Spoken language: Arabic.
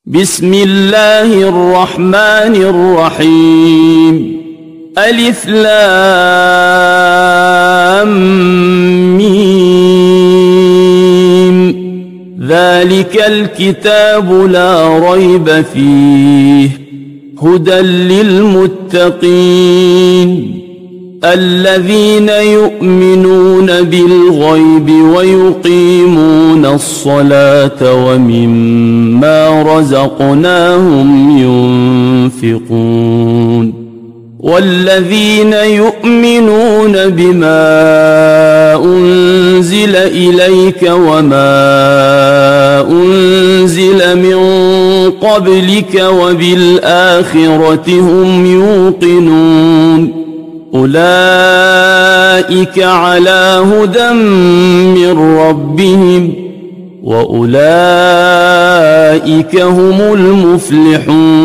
بسم الله الرحمن الرحيم ألف لام ميم ذلك الكتاب لا ريب فيه هدى للمتقين الذين يؤمنون بالغيب ويقيمون الصلاة ومما رزقناهم ينفقون والذين يؤمنون بما أنزل إليك وما أنزل من قبلك وبالآخرة هم يوقنون أولئك على هدى من ربهم وأولئك هم المفلحون